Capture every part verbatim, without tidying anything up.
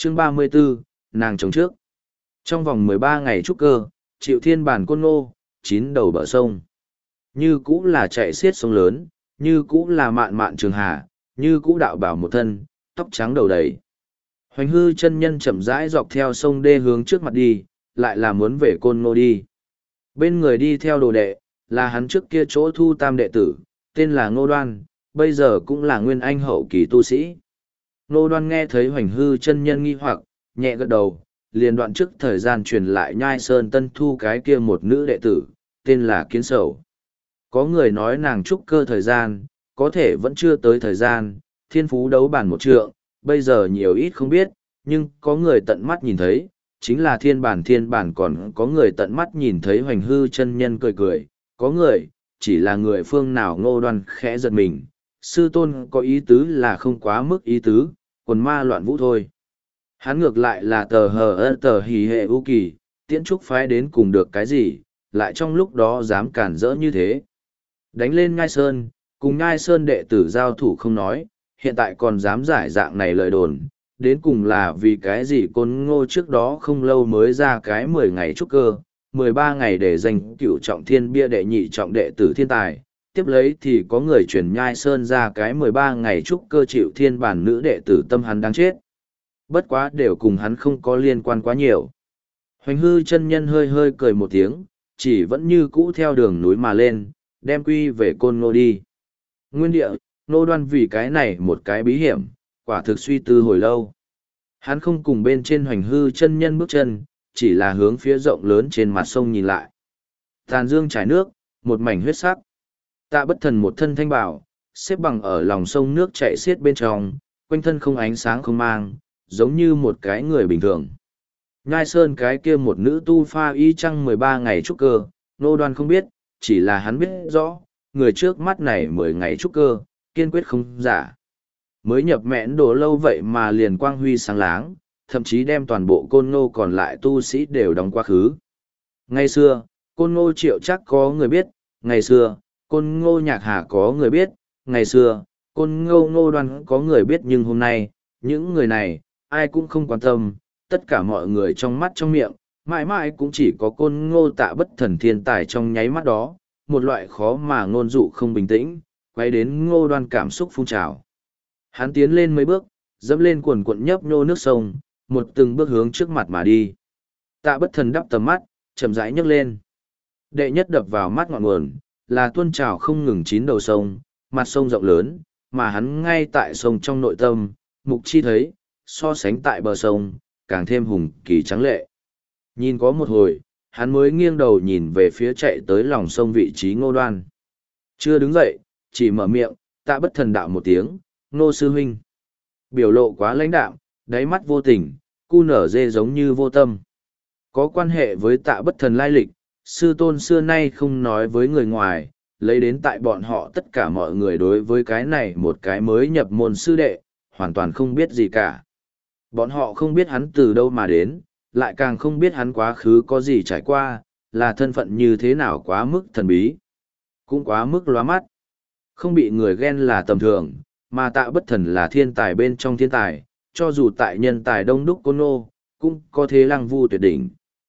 Chương ba mươi 34, nàng chống trước. Trong vòng mười ba ngày trúc cơ, chịu thiên bản côn ngô, chín đầu bờ sông. Như cũ là chạy xiết sông lớn, như cũ là mạn mạn trường hà, như cũ đạo bảo một thân, tóc trắng đầu đầy. Hoành hư chân nhân chậm rãi dọc theo sông đê hướng trước mặt đi, lại là muốn về côn ngô đi. Bên người đi theo đồ đệ, là hắn trước kia chỗ thu tam đệ tử, tên là Ngô Đoan, bây giờ cũng là nguyên anh hậu kỳ tu sĩ. Ngô Đoan nghe thấy hoành hư chân nhân nghi hoặc, nhẹ gật đầu, liền đoạn trước thời gian truyền lại nhai sơn tân thu cái kia một nữ đệ tử, tên là Kiến Sầu. Có người nói nàng trúc cơ thời gian, có thể vẫn chưa tới thời gian, thiên phú đấu bản một trượng, bây giờ nhiều ít không biết, nhưng có người tận mắt nhìn thấy, chính là thiên bản thiên bản còn có người tận mắt nhìn thấy hoành hư chân nhân cười cười, có người, chỉ là người phương nào Ngô Đoan khẽ giật mình, sư tôn có ý tứ là không quá mức ý tứ, quần ma loạn vũ thôi. Hắn ngược lại là tờ hờ ơ tờ hì hệ ưu kỳ, tiễn trúc phái đến cùng được cái gì, lại trong lúc đó dám cản rỡ như thế. Đánh lên Ngai Sơn, cùng Ngai Sơn đệ tử giao thủ không nói, hiện tại còn dám giải dạng này lời đồn, đến cùng là vì cái gì Côn Ngô trước đó không lâu mới ra cái mười ngày trúc cơ, mười ba ngày để giành cựu trọng thiên bia đệ nhị trọng đệ tử thiên tài, tiếp lấy thì có người chuyển Nhai Sơn ra cái mười ba ngày trúc cơ chịu thiên bản nữ đệ tử tâm hắn đáng chết. Bất quá đều cùng hắn không có liên quan quá nhiều. Hoành hư chân nhân hơi hơi cười một tiếng, chỉ vẫn như cũ theo đường núi mà lên, đem quy về Côn Ngô đi. Nguyên địa, Ngô Đoan vì cái này một cái bí hiểm, quả thực suy tư hồi lâu. Hắn không cùng bên trên hoành hư chân nhân bước chân, chỉ là hướng phía rộng lớn trên mặt sông nhìn lại. Tàn dương trải nước, một mảnh huyết sắc. Tạ Bất Thần một thân thanh bảo, xếp bằng ở lòng sông nước chảy xiết bên trong, quanh thân không ánh sáng không mang, giống như một cái người bình thường. Nhai Sơn cái kia một nữ tu pha y trăng mười ba ngày trúc cơ, Ngô Đoan không biết, chỉ là hắn biết rõ, người trước mắt này mười ngày trúc cơ, kiên quyết không giả. Mới nhập mẽn đồ lâu vậy mà liền quang huy sáng láng, thậm chí đem toàn bộ Côn Ngô còn lại tu sĩ đều đóng quá khứ. Ngày xưa, Côn Ngô Triệu chắc có người biết, ngày xưa, Côn Ngô Nhạc Hà có người biết, ngày xưa, Côn Ngô Ngô Đoan có người biết, nhưng hôm nay, những người này, ai cũng không quan tâm, tất cả mọi người trong mắt trong miệng, mãi mãi cũng chỉ có Côn Ngô Tạ Bất Thần thiên tài trong nháy mắt đó, một loại khó mà ngôn dụ không bình tĩnh, quay đến Ngô Đoan cảm xúc phun trào. Hắn tiến lên mấy bước, dẫm lên cuồn cuộn nhấp nhô nước sông, một từng bước hướng trước mặt mà đi. Tạ Bất Thần đắp tầm mắt, chậm rãi nhấc lên. Đệ nhất đập vào mắt ngọn nguồn, là tuôn trào không ngừng chín đầu sông, mặt sông rộng lớn, mà hắn ngay tại sông trong nội tâm, mục chi thấy, so sánh tại bờ sông, càng thêm hùng kỳ trắng lệ. Nhìn có một hồi, hắn mới nghiêng đầu nhìn về phía chạy tới lòng sông vị trí Ngô Đoan. Chưa đứng dậy, chỉ mở miệng, Tạ Bất Thần đạo một tiếng, Ngô sư huynh. Biểu lộ quá lãnh đạm, đáy mắt vô tình, cu nở dê giống như vô tâm. Có quan hệ với Tạ Bất Thần lai lịch, sư tôn xưa nay không nói với người ngoài, lấy đến tại bọn họ tất cả mọi người đối với cái này một cái mới nhập môn sư đệ, hoàn toàn không biết gì cả. Bọn họ không biết hắn từ đâu mà đến, lại càng không biết hắn quá khứ có gì trải qua, là thân phận như thế nào quá mức thần bí, cũng quá mức lóa mắt. Không bị người ghen là tầm thường, mà Tạ Bất Thần là thiên tài bên trong thiên tài, cho dù tại nhân tài đông đúc Côn Ngô, cũng có thế lăng vu tuyệt đỉnh.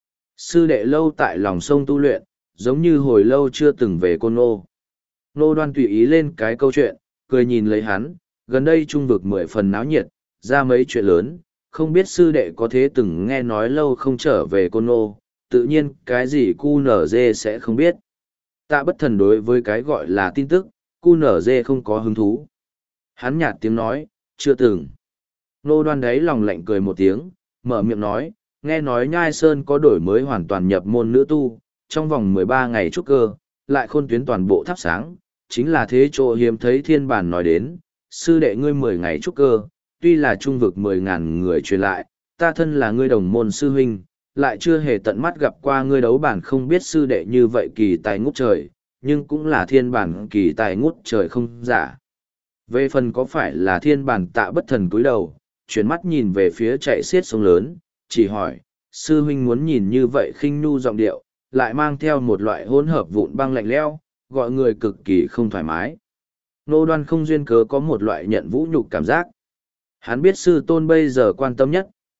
Sư đệ lâu tại lòng sông tu luyện, giống như hồi lâu chưa từng về Côn Ngô. Ngô Đoan tùy ý lên cái câu chuyện, cười nhìn lấy hắn, gần đây trung vực mười phần náo nhiệt, ra mấy chuyện lớn, không biết sư đệ có thế từng nghe nói lâu không trở về Côn Ngô, tự nhiên cái gì cu nở dê sẽ không biết. Tạ Bất Thần đối với cái gọi là tin tức, cu nở dê không có hứng thú. Hắn nhạt tiếng nói, chưa từng. Ngô Đoan đấy lòng lạnh cười một tiếng, mở miệng nói, nghe nói Nhai Sơn có đổi mới hoàn toàn nhập môn nữ tu, trong vòng mười ba ngày trúc cơ, lại khôn tuyến toàn bộ thắp sáng, chính là thế chỗ hiếm thấy thiên bản nói đến, sư đệ ngươi mười ngày trúc cơ, tuy là trung vực mười ngàn người truyền lại, ta thân là ngươi đồng môn sư huynh, lại chưa hề tận mắt gặp qua ngươi đấu bản không biết sư đệ như vậy kỳ tài ngút trời, nhưng cũng là thiên bản kỳ tài ngút trời không giả. Về phần có phải là thiên bản Tạ Bất Thần cúi đầu, chuyển mắt nhìn về phía chạy xiết sông lớn, chỉ hỏi, sư huynh muốn nhìn như vậy khinh nhu giọng điệu, lại mang theo một loại hỗn hợp vụn băng lạnh lẽo, gọi người cực kỳ không thoải mái. Ngô Đoan không duyên cớ có một loại nhận vũ nhục cảm giác. Hắn biết sư tôn bây giờ quan tâm nhất,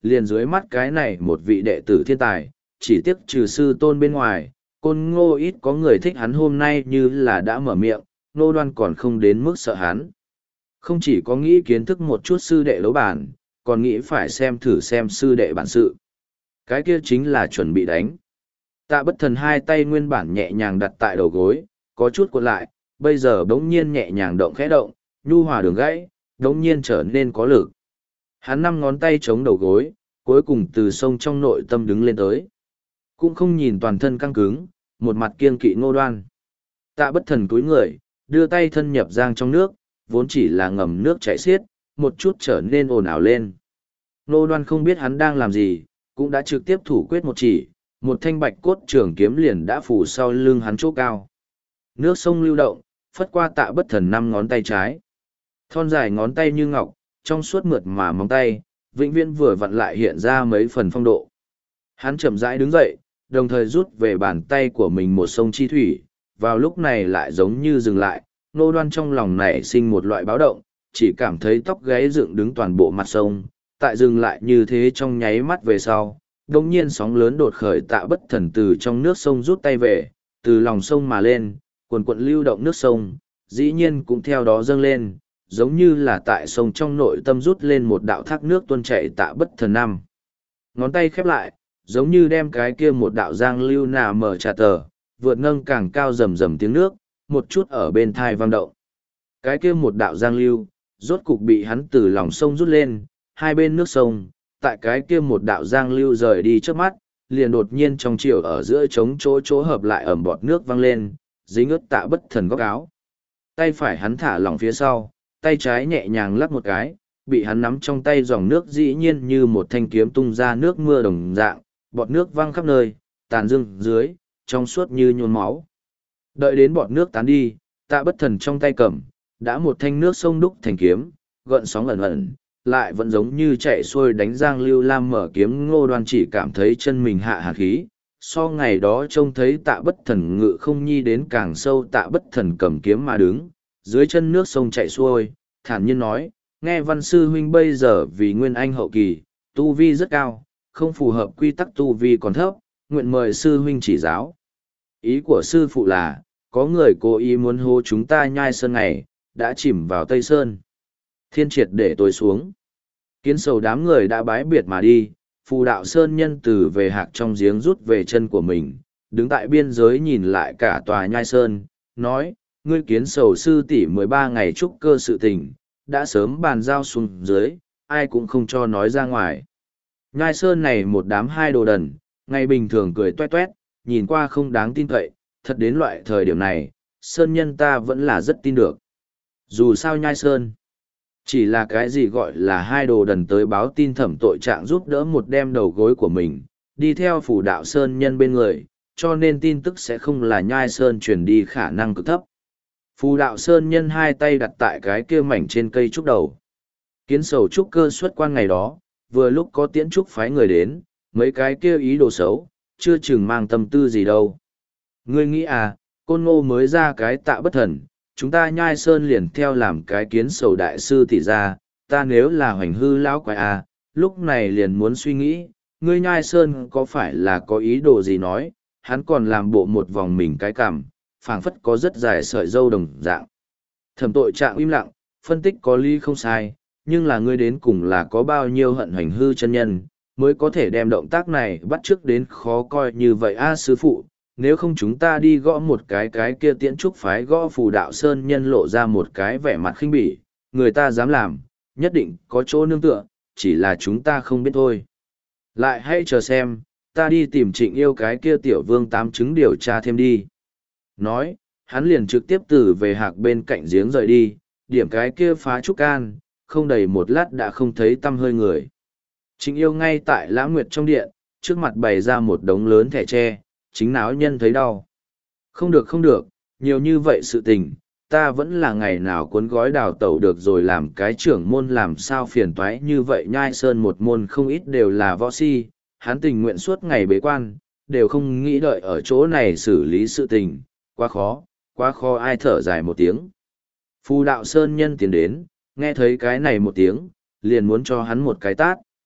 liền dưới mắt cái này một vị đệ tử thiên tài, chỉ tiếc trừ sư tôn bên ngoài, Côn Ngô ít có người thích hắn hôm nay như là đã mở miệng, Ngô Đoan còn không đến mức sợ hắn. Không chỉ có nghĩ kiến thức một chút sư đệ đấu bản, còn nghĩ phải xem thử xem sư đệ bản sự. Cái kia chính là chuẩn bị đánh. Tạ Bất Thần hai tay nguyên bản nhẹ nhàng đặt tại đầu gối, có chút cuộn lại, bây giờ đống nhiên nhẹ nhàng động khẽ động, nhu hòa đường gãy, đống nhiên trở nên có lực. Hắn năm ngón tay chống đầu gối, cuối cùng từ sông trong nội tâm đứng lên tới. Cũng không nhìn toàn thân căng cứng, một mặt kiên kỵ Ngô Đoan. Tạ Bất Thần cúi người, đưa tay thân nhập giang trong nước, vốn chỉ là ngầm nước chảy xiết, một chút trở nên ồn ào lên. Ngô Đoan không biết hắn đang làm gì, cũng đã trực tiếp thủ quyết một chỉ, một thanh bạch cốt trường kiếm liền đã phủ sau lưng hắn chỗ cao. Nước sông lưu động, phất qua Tạ Bất Thần năm ngón tay trái. Thon dài ngón tay như ngọc, trong suốt mượt mà móng tay, vĩnh viễn vừa vặn lại hiện ra mấy phần phong độ. Hắn chậm rãi đứng dậy, đồng thời rút về bàn tay của mình một sông chi thủy, vào lúc này lại giống như dừng lại, Ngô Đoan trong lòng nảy sinh một loại báo động, chỉ cảm thấy tóc gáy dựng đứng toàn bộ mặt sông, tại dừng lại như thế trong nháy mắt về sau, đồng nhiên sóng lớn đột khởi. Tạ Bất Thần từ trong nước sông rút tay về, từ lòng sông mà lên, cuồn cuộn lưu động nước sông, dĩ nhiên cũng theo đó dâng lên, giống như là tại sông trong nội tâm rút lên một đạo thác nước tuôn chảy. Tạ Bất Thần năm ngón tay khép lại, giống như đem cái kia một đạo giang lưu nà mở trà tờ, vượt nâng càng cao rầm rầm tiếng nước, một chút ở bên thai vang động. Cái kia một đạo giang lưu, rốt cục bị hắn từ lòng sông rút lên, hai bên nước sông, tại cái kia một đạo giang lưu rời đi trước mắt, liền đột nhiên trong chiều ở giữa trống chỗ chỗ hợp lại ẩm bọt nước văng lên, dính ướt Tạ Bất Thần góc áo. Tay phải hắn thả lỏng phía sau, tay trái nhẹ nhàng lắc một cái, bị hắn nắm trong tay dòng nước dĩ nhiên như một thanh kiếm tung ra nước mưa đồng dạng, bọt nước văng khắp nơi, tàn dưng dưới, trong suốt như nhuôn máu. Đợi đến bọt nước tán đi, Tạ Bất Thần trong tay cầm, đã một thanh nước sông đúc thành kiếm, gợn sóng ẩn ẩn, lại vẫn giống như chạy xuôi đánh giang lưu lam mở kiếm. Ngô Đoan chỉ cảm thấy chân mình hạ hạt khí, so ngày đó trông thấy Tạ Bất Thần ngự không nhi đến càng sâu. Tạ Bất Thần cầm kiếm mà đứng, dưới chân nước sông chạy xuôi, thản nhiên nói, nghe Văn sư huynh bây giờ vì nguyên anh hậu kỳ, tu vi rất cao, không phù hợp quy tắc tu vi còn thấp, nguyện mời sư huynh chỉ giáo. Ý của sư phụ là, có người cố ý muốn hô chúng ta Nhai Sơn này, đã chìm vào Tây Sơn. Thiên triệt để tối xuống. Kiến sầu đám người đã bái biệt mà đi, phù đạo Sơn nhân từ về hạc trong giếng rút về chân của mình, đứng tại biên giới nhìn lại cả tòa Nhai Sơn, nói, ngươi Kiến sầu sư tỷ mười ba ngày trúc cơ sự tình, đã sớm bàn giao xuống dưới, ai cũng không cho nói ra ngoài. Nhai Sơn này một đám hai đồ đần, ngày bình thường cười toét toét, nhìn qua không đáng tin cậy, thật đến loại thời điểm này, Sơn nhân ta vẫn là rất tin được. Dù sao Nhai Sơn, chỉ là cái gì gọi là hai đồ đần tới báo tin thẩm tội trạng giúp đỡ một đem đầu gối của mình, đi theo phủ đạo Sơn nhân bên người, cho nên tin tức sẽ không là Nhai Sơn truyền đi khả năng cực thấp. Phù đạo Sơn nhân hai tay đặt tại cái kia mảnh trên cây trúc đầu. Kiến sầu trúc cơ xuất quan ngày đó, vừa lúc có tiễn trúc phái người đến, mấy cái kia ý đồ xấu, chưa chừng mang tâm tư gì đâu. Ngươi nghĩ à, Côn Ngô mới ra cái Tạ Bất Thần, chúng ta Nhai Sơn liền theo làm cái Kiến sầu đại sư tỷ ra, ta nếu là hoành hư lão quái à, lúc này liền muốn suy nghĩ, ngươi Nhai Sơn có phải là có ý đồ gì nói, hắn còn làm bộ một vòng mình cái cằm, phảng phất có rất dài sợi dâu đồng dạng. Thẩm tội trạng im lặng, phân tích có lý không sai, nhưng là ngươi đến cùng là có bao nhiêu hận hoành hư chân nhân, mới có thể đem động tác này bắt chước đến khó coi như vậy a sư phụ, nếu không chúng ta đi gõ một cái cái kia tiễn trúc phái gõ phù đạo Sơn nhân lộ ra một cái vẻ mặt khinh bỉ, người ta dám làm, nhất định có chỗ nương tựa, chỉ là chúng ta không biết thôi. Lại hãy chờ xem, ta đi tìm Trịnh Yêu cái kia tiểu vương tám chứng điều tra thêm đi. Nói, hắn liền trực tiếp từ về hạc bên cạnh giếng rời đi, điểm cái kia phá trúc can, không đầy một lát đã không thấy tăm hơi người. Trịnh Yêu ngay tại Lãng Nguyệt trong điện, trước mặt bày ra một đống lớn thẻ tre, chính náo nhân thấy đau. Không được không được, nhiều như vậy sự tình, ta vẫn là ngày nào cuốn gói đào tẩu được rồi làm cái trưởng môn làm sao phiền toái như vậy. Nhai Sơn một môn không ít đều là võ si, hắn tình nguyện suốt ngày bế quan, đều không nghĩ đợi ở chỗ này xử lý sự tình, quá khó, quá khó. Ai thở dài một tiếng. Phù đạo Sơn nhân tiến đến, nghe thấy cái này một tiếng, liền muốn cho hắn một cái tát.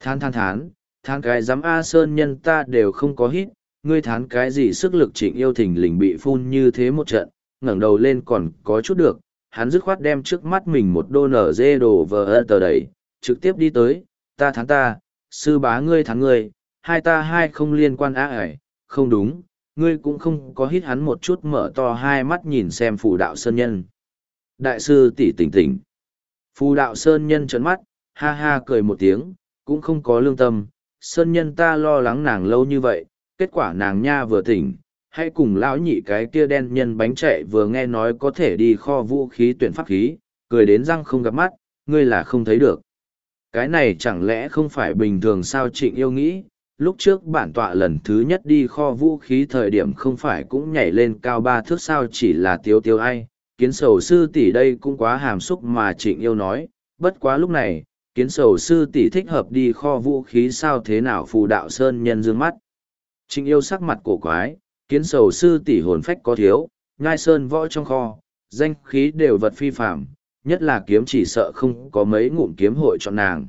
Thán thán thán, thán cái giám A Sơn Nhân ta đều không có hít, ngươi thán cái gì sức lực Trịnh Yêu thình lình bị phun như thế một trận, ngẩng đầu lên còn có chút được, hắn dứt khoát đem trước mắt mình một đô nở dê đồ vờ ơ tờ đẩy, trực tiếp đi tới, ta thán ta, sư bá ngươi thán ngươi, hai ta hai không liên quan á ải, không đúng, ngươi cũng không có hít hắn một chút mở to hai mắt nhìn xem phù đạo Sơn Nhân. Đại sư tỷ tỉnh tỉnh. Phù đạo Sơn Nhân trấn mắt, ha ha cười một tiếng, cũng không có lương tâm, Sơn Nhân ta lo lắng nàng lâu như vậy, kết quả nàng nha vừa tỉnh, hay cùng lão nhị cái kia đen nhân bánh chạy vừa nghe nói có thể đi kho vũ khí tuyển pháp khí, cười đến răng không gặp mắt, ngươi là không thấy được. Cái này chẳng lẽ không phải bình thường sao Trịnh Yêu nghĩ, lúc trước bản tọa lần thứ nhất đi kho vũ khí thời điểm không phải cũng nhảy lên cao ba thước sao chỉ là tiêu tiêu ai, kiến sầu sư tỷ đây cũng quá hàm xúc mà Trịnh Yêu nói, bất quá lúc này, kiến sầu sư tỷ thích hợp đi kho vũ khí sao thế nào phù đạo Sơn Nhân dương mắt. Trịnh Yêu sắc mặt cổ quái, kiến sầu sư tỷ hồn phách có thiếu, ngai sơn võ trong kho, danh khí đều vật phi phạm, nhất là kiếm chỉ sợ không có mấy ngụm kiếm hội cho nàng.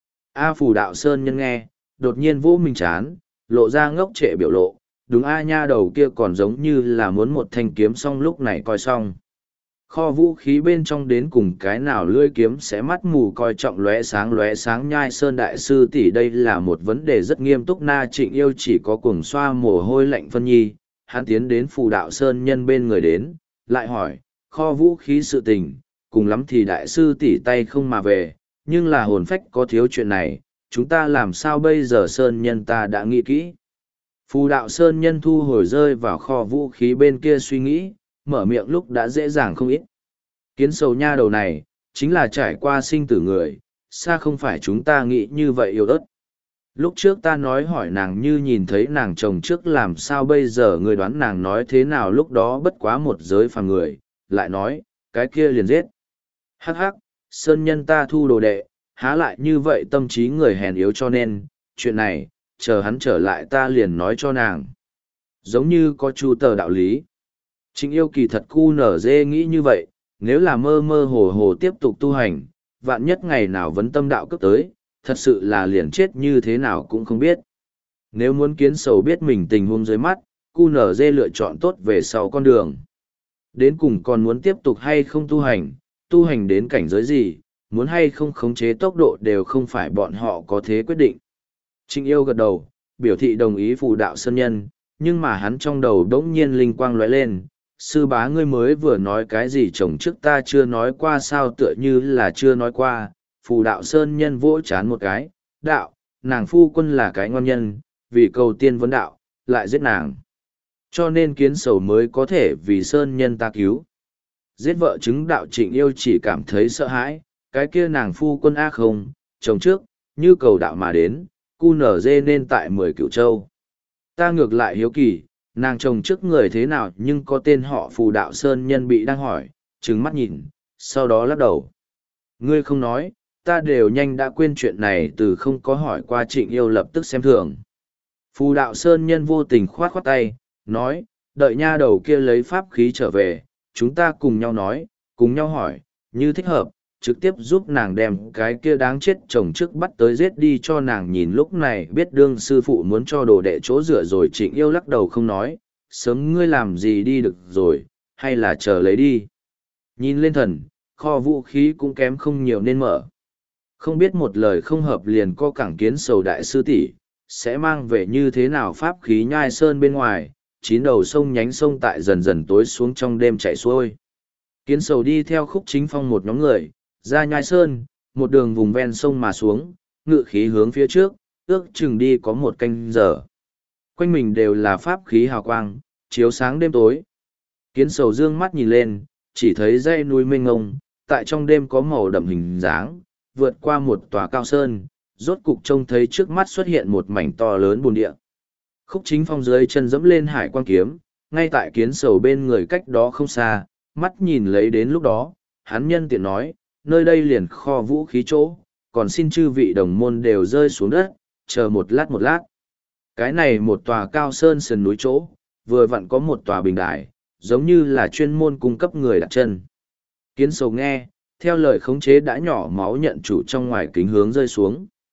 A phù đạo Sơn Nhân nghe, đột nhiên vô mình chán, lộ ra ngốc trệ biểu lộ, đúng A nha đầu kia còn giống như là muốn một thanh kiếm xong lúc này coi xong. Kho vũ khí bên trong đến cùng cái nào lưỡi kiếm sẽ mắt mù coi trọng lóe sáng lóe sáng nhai sơn đại sư tỷ đây là một vấn đề rất nghiêm túc na Trịnh Yêu chỉ có cuồng xoa mồ hôi lạnh phân nhi, hắn tiến đến phù đạo Sơn Nhân bên người đến, lại hỏi, kho vũ khí sự tình, cùng lắm thì đại sư tỷ tay không mà về, nhưng là hồn phách có thiếu chuyện này, chúng ta làm sao bây giờ Sơn Nhân ta đã nghĩ kỹ. Phù đạo Sơn Nhân thu hồi rơi vào kho vũ khí bên kia suy nghĩ, mở miệng lúc đã dễ dàng không ít. Kiến sầu nha đầu này, chính là trải qua sinh tử người, xa không phải chúng ta nghĩ như vậy yêu ớt. Lúc trước ta nói hỏi nàng như nhìn thấy nàng chồng trước làm sao bây giờ người đoán nàng nói thế nào lúc đó bất quá một giới phàm người, lại nói, cái kia liền giết. Hắc hắc, Sơn Nhân ta thu đồ đệ, há lại như vậy tâm trí người hèn yếu cho nên, chuyện này, chờ hắn trở lại ta liền nói cho nàng. Giống như có chu tờ đạo lý. Trịnh Yêu kỳ thật cu nở dê nghĩ như vậy, nếu là mơ mơ hồ hồ tiếp tục tu hành, vạn nhất ngày nào vấn tâm đạo cấp tới, thật sự là liền chết như thế nào cũng không biết. Nếu muốn kiến sầu biết mình tình huống dưới mắt, cu nở dê lựa chọn tốt về sau con đường. Đến cùng còn muốn tiếp tục hay không tu hành, tu hành đến cảnh giới gì, muốn hay không khống chế tốc độ đều không phải bọn họ có thế quyết định. Trịnh Yêu gật đầu, biểu thị đồng ý phù đạo Sơn Nhân, nhưng mà hắn trong đầu đống nhiên linh quang lóe lên. Sư bá ngươi mới vừa nói cái gì chồng trước ta chưa nói qua sao tựa như là chưa nói qua, phù đạo Sơn Nhân vỗ chán một cái, đạo, nàng phu quân là cái ngon nhân, vì cầu tiên vấn đạo, lại giết nàng. Cho nên kiến sầu mới có thể vì Sơn Nhân ta cứu. Giết vợ chứng đạo Trịnh Yêu chỉ cảm thấy sợ hãi, cái kia nàng phu quân ác không, chồng trước, như cầu đạo mà đến, cu nở dê nên tại mười cửu châu. Ta ngược lại hiếu kỳ, nàng chồng trước người thế nào nhưng có tên họ phù đạo Sơn Nhân bị đang hỏi, trừng mắt nhìn, sau đó lắc đầu. Ngươi không nói, ta đều nhanh đã quên chuyện này từ không có hỏi qua Trịnh Yêu lập tức xem thường. Phù đạo Sơn Nhân vô tình khoát khoát tay, nói, đợi nha đầu kia lấy pháp khí trở về, chúng ta cùng nhau nói, cùng nhau hỏi, như thích hợp, trực tiếp giúp nàng đem cái kia đáng chết chồng trước bắt tới giết đi cho nàng nhìn lúc này biết đương sư phụ muốn cho đồ đệ chỗ rửa rồi Trịnh Yêu lắc đầu không nói, sớm ngươi làm gì đi được rồi, hay là chờ lấy đi. Nhìn lên thần, kho vũ khí cũng kém không nhiều nên mở. Không biết một lời không hợp liền co cẳng kiến sầu đại sư tỷ sẽ mang về như thế nào pháp khí nhai sơn bên ngoài, chín đầu sông nhánh sông tại dần dần tối xuống trong đêm chảy xuôi. Kiến sầu đi theo Khúc Chính Phong một nhóm người, ra nhai sơn, một đường vùng ven sông mà xuống, ngự khí hướng phía trước, ước chừng đi có một canh giờ. Quanh mình đều là pháp khí hào quang, chiếu sáng đêm tối. Kiến sầu dương mắt nhìn lên, chỉ thấy dãy núi mênh ngông, tại trong đêm có màu đậm hình dáng, vượt qua một tòa cao sơn, rốt cục trông thấy trước mắt xuất hiện một mảnh to lớn bùn địa. Khúc Chính Phong dưới chân dẫm lên hải quang kiếm, ngay tại kiến sầu bên người cách đó không xa, mắt nhìn lấy đến lúc đó, hắn nhân tiện nói, nơi đây liền kho vũ khí chỗ, còn xin chư vị đồng môn đều rơi xuống đất, chờ một lát một lát. Cái này một tòa cao sơn sườn núi chỗ, vừa vặn có một tòa bình đài, giống như là chuyên môn cung cấp người đặt chân. Kiến sầu nghe, theo lời khống chế đã nhỏ máu nhận chủ trong ngoài kính hướng rơi xuống.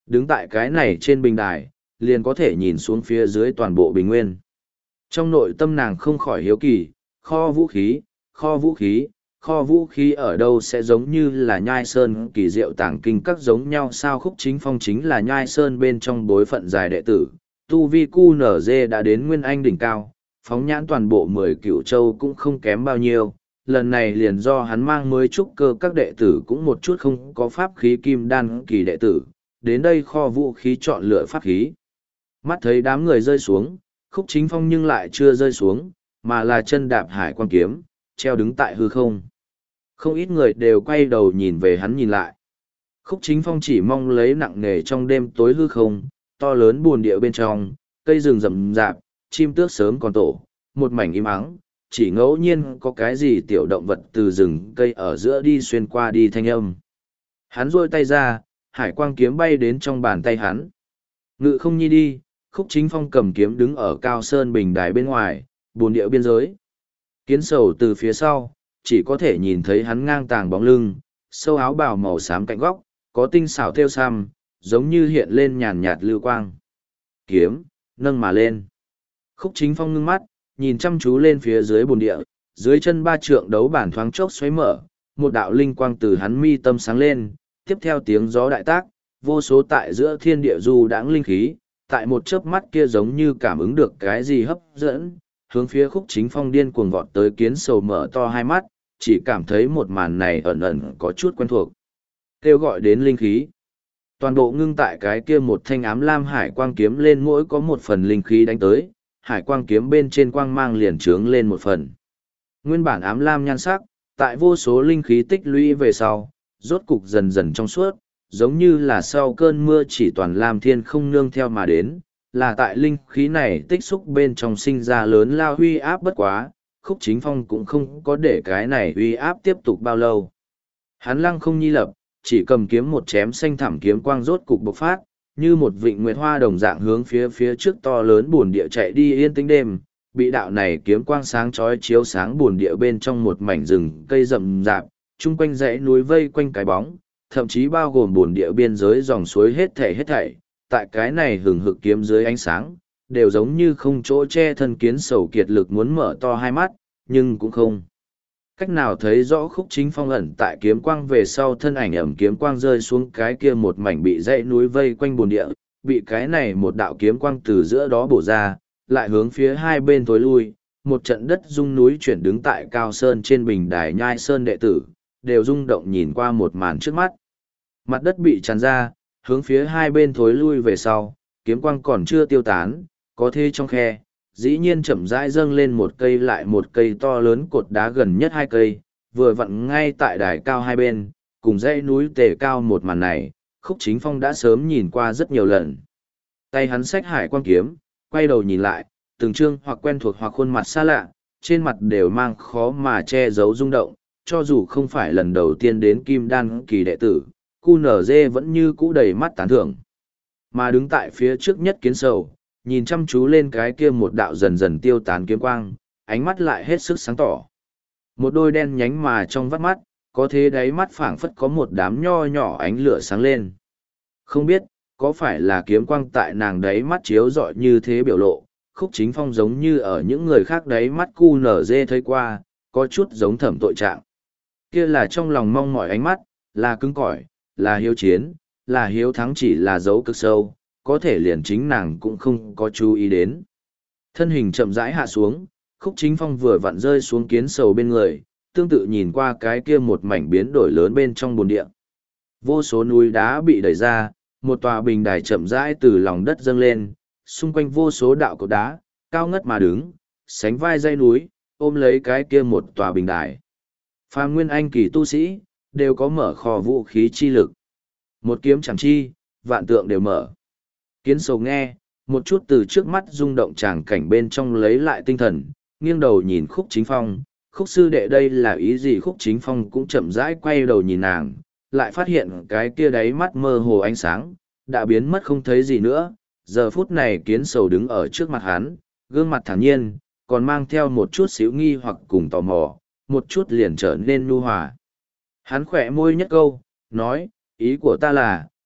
Đứng tại cái này trên bình đài, liền có thể nhìn xuống phía dưới toàn bộ bình nguyên. Trong nội tâm nàng không khỏi hiếu kỳ, kho vũ khí, kho vũ khí, kho vũ khí ở đâu sẽ giống như là nhai sơn kỳ diệu tàng kinh các giống nhau sao. Khúc Chính Phong chính là nhai sơn bên trong bối phận dài đệ tử, tu vi cu nở dê đã đến nguyên anh đỉnh cao, phóng nhãn toàn bộ mười cửu châu cũng không kém bao nhiêu. Lần này liền do hắn mang mới trúc cơ các đệ tử cũng một chút không có pháp khí kim đan kỳ đệ tử, đến đây kho vũ khí chọn lựa pháp khí. Mắt thấy đám người rơi xuống, Khúc Chính Phong nhưng lại chưa rơi xuống, mà là chân đạp hải quan kiếm, treo đứng tại hư không. Không ít người đều quay đầu nhìn về hắn nhìn lại. Khúc Chính Phong chỉ mong lấy nặng nề trong đêm tối hư không, to lớn buồn địa bên trong, cây rừng rậm rạp, chim tước sớm còn tổ, một mảnh im ắng, chỉ ngẫu nhiên có cái gì tiểu động vật từ rừng cây ở giữa đi xuyên qua đi thanh âm. Hắn duỗi tay ra, hải quang kiếm bay đến trong bàn tay hắn. Ngự không nhi đi, Khúc Chính Phong cầm kiếm đứng ở cao sơn bình đài bên ngoài, buồn địa biên giới. Kiến sầu từ phía sau, chỉ có thể nhìn thấy hắn ngang tàng bóng lưng, sâu áo bào màu xám cạnh góc, có tinh xảo thêu sam, giống như hiện lên nhàn nhạt lưu quang. Kiếm, nâng mà lên. Khúc Chính Phong ngưng mắt, nhìn chăm chú lên phía dưới bồn địa, dưới chân ba trượng đấu bản thoáng chốc xoáy mở, một đạo linh quang từ hắn mi tâm sáng lên, tiếp theo tiếng gió đại tác, vô số tại giữa thiên địa du đãng linh khí, tại một chớp mắt kia giống như cảm ứng được cái gì hấp dẫn, hướng phía Khúc Chính Phong điên cuồng vọt tới. Kiến sầu mở to hai mắt, chỉ cảm thấy một màn này ẩn ẩn có chút quen thuộc. Kêu gọi đến linh khí. Toàn bộ ngưng tại cái kia một thanh ám lam hải quang kiếm lên, mỗi có một phần linh khí đánh tới, hải quang kiếm bên trên quang mang liền trướng lên một phần. Nguyên bản ám lam nhan sắc, tại vô số linh khí tích lũy về sau, rốt cục dần dần trong suốt, giống như là sau cơn mưa chỉ toàn lam thiên không nương theo mà đến, là tại linh khí này tích xúc bên trong sinh ra lớn lao huy áp bất quá. Khúc Chính Phong cũng không có để cái này uy áp tiếp tục bao lâu. Hắn lăng không nhi lập, chỉ cầm kiếm một chém xanh thẳm kiếm quang rốt cục bộc phát, như một vịnh nguyệt hoa đồng dạng hướng phía phía trước to lớn buồn địa chạy đi. Yên tĩnh đêm, bị đạo này kiếm quang sáng chói chiếu sáng buồn địa bên trong một mảnh rừng cây rậm rạp, chung quanh dãy núi vây quanh cái bóng, thậm chí bao gồm buồn địa biên giới dòng suối hết thảy hết thảy, tại cái này hừng hực kiếm dưới ánh sáng, đều giống như không chỗ che thân. Kiến sầu kiệt lực muốn mở to hai mắt, nhưng cũng không cách nào thấy rõ Khúc Chính Phong ẩn tại kiếm quang về sau thân ảnh. Ẩm kiếm quang rơi xuống cái kia một mảnh bị dãy núi vây quanh bồn địa, bị cái này một đạo kiếm quang từ giữa đó bổ ra, lại hướng phía hai bên tối lui, một trận đất rung núi chuyển. Đứng tại cao sơn trên bình đài nhai sơn đệ tử, đều rung động nhìn qua một màn trước mắt. Mặt đất bị tràn ra, hướng phía hai bên thối lui về sau, kiếm quang còn chưa tiêu tán, có thế trong khe, dĩ nhiên chậm rãi dâng lên một cây lại một cây to lớn cột đá gần nhất hai cây, vừa vặn ngay tại đài cao hai bên, cùng dãy núi tề cao. Một màn này, Khúc Chính Phong đã sớm nhìn qua rất nhiều lần. Tay hắn xách hải quang kiếm, quay đầu nhìn lại, từng chương hoặc quen thuộc hoặc khuôn mặt xa lạ, trên mặt đều mang khó mà che giấu rung động, cho dù không phải lần đầu tiên đến kim đan kỳ đệ tử, cu nở dê vẫn như cũ đầy mắt tán thưởng. Mà đứng tại phía trước nhất Kiến sầu, nhìn chăm chú lên cái kia một đạo dần dần tiêu tán kiếm quang, ánh mắt lại hết sức sáng tỏ. Một đôi đen nhánh mà trong vắt mắt, có thế đáy mắt phảng phất có một đám nho nhỏ ánh lửa sáng lên. Không biết, có phải là kiếm quang tại nàng đáy mắt chiếu rọi như thế biểu lộ, Khúc Chính Phong giống như ở những người khác đáy mắt cu nở dê thấy qua, có chút giống Thẩm Tội trạng. Kia là trong lòng mong mỏi ánh mắt, là cứng cỏi, là hiếu chiến, là hiếu thắng, chỉ là dấu cực sâu, có thể liền chính nàng cũng không có chú ý đến. Thân hình chậm rãi hạ xuống, Khúc Chính Phong vừa vặn rơi xuống Kiến sầu bên người, tương tự nhìn qua cái kia một mảnh biến đổi lớn bên trong bồn địa. Vô số núi đá bị đẩy ra, một tòa bình đài chậm rãi từ lòng đất dâng lên, xung quanh vô số đạo cột đá, cao ngất mà đứng, sánh vai dây núi, ôm lấy cái kia một tòa bình đài. Phàm nguyên anh kỳ tu sĩ, đều có mở kho vũ khí chi lực. Một kiếm chẳng chi, vạn tượng đều mở. Kiến sầu nghe, một chút từ trước mắt rung động tràng cảnh bên trong lấy lại tinh thần, nghiêng đầu nhìn Khúc Chính Phong. Khúc sư đệ đây là ý gì? Khúc Chính Phong cũng chậm rãi quay đầu nhìn nàng, lại phát hiện cái kia đáy mắt mơ hồ ánh sáng, đã biến mất không thấy gì nữa. Giờ phút này Kiến sầu đứng ở trước mặt hắn, gương mặt thản nhiên, còn mang theo một chút xíu nghi hoặc cùng tò mò, một chút liền trở nên nhu hòa. Hắn khỏe môi nhất câu, nói, ý của ta là,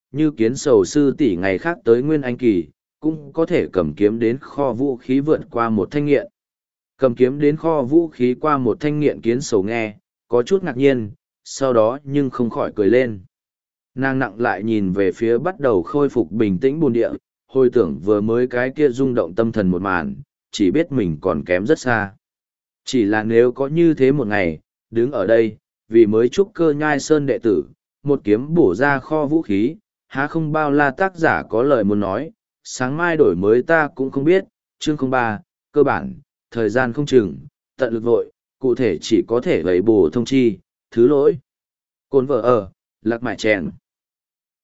như kiến sầu sư tỷ ngày khác tới Nguyên Anh Kỳ, cũng có thể cầm kiếm đến kho vũ khí vượt qua một thanh nghiện. Cầm kiếm đến kho vũ khí qua một thanh nghiện kiến sầu nghe, có chút ngạc nhiên, sau đó nhưng không khỏi cười lên. Nàng nặng lại nhìn về phía bắt đầu khôi phục bình tĩnh bồn địa, hồi tưởng vừa mới cái kia rung động tâm thần một màn, chỉ biết mình còn kém rất xa. Chỉ là nếu có như thế một ngày, đứng ở đây, vì mới trúc cơ nhai sơn đệ tử, một kiếm bổ ra kho vũ khí, há không bao la tác giả có lời muốn nói, sáng mai đổi mới ta cũng không biết, chương không ba, cơ bản, thời gian không chừng, tận lực vội, cụ thể chỉ có thể gầy bổ thông chi, thứ lỗi. Cồn vợ ở, lạc mại chèn.